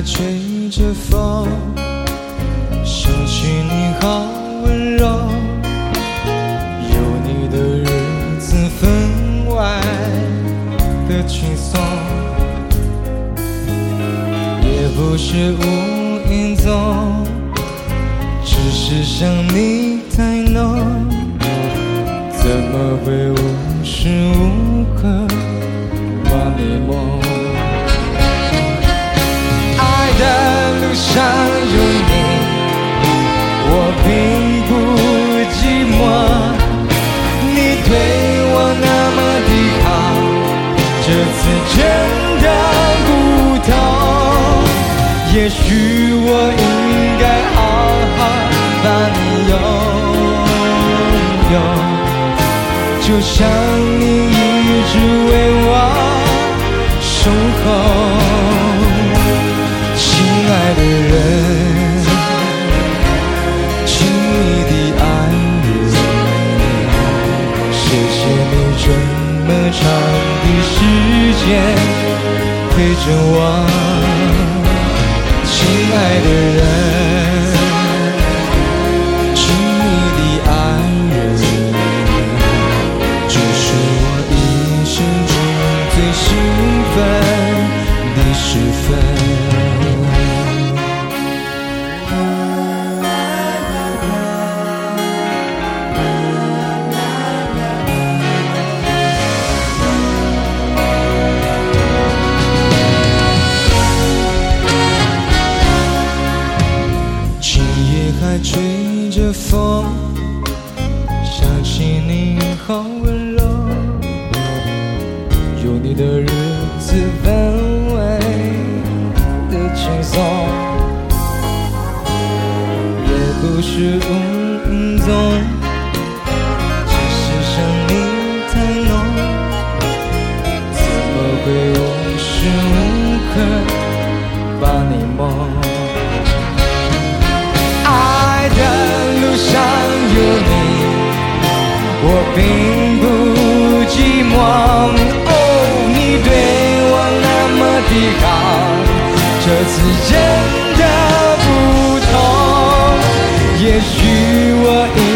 吹着风，想起你好温柔，有你的日子分外的轻松，也不是无影踪，只是想你太浓，怎么会无时无刻把你梦？爱的路上有你，我并不寂寞。你对我那么的好，这次真的不同。也许我应该好好把你拥有，就像你一直为我守候。亲爱的人，亲密的爱人，谢谢你这么长的时间陪着我。亲爱的人，亲密的爱人，这是我一生中最兴奋的时分。还吹着风，想起你好温柔，有你的日子氛围的轻松，也不是无影踪，只是想你太浓，怎么会无时无刻把你梦？爱的路上有你，我并不寂寞。哦，你对我那么的好，这次真的不同。也许我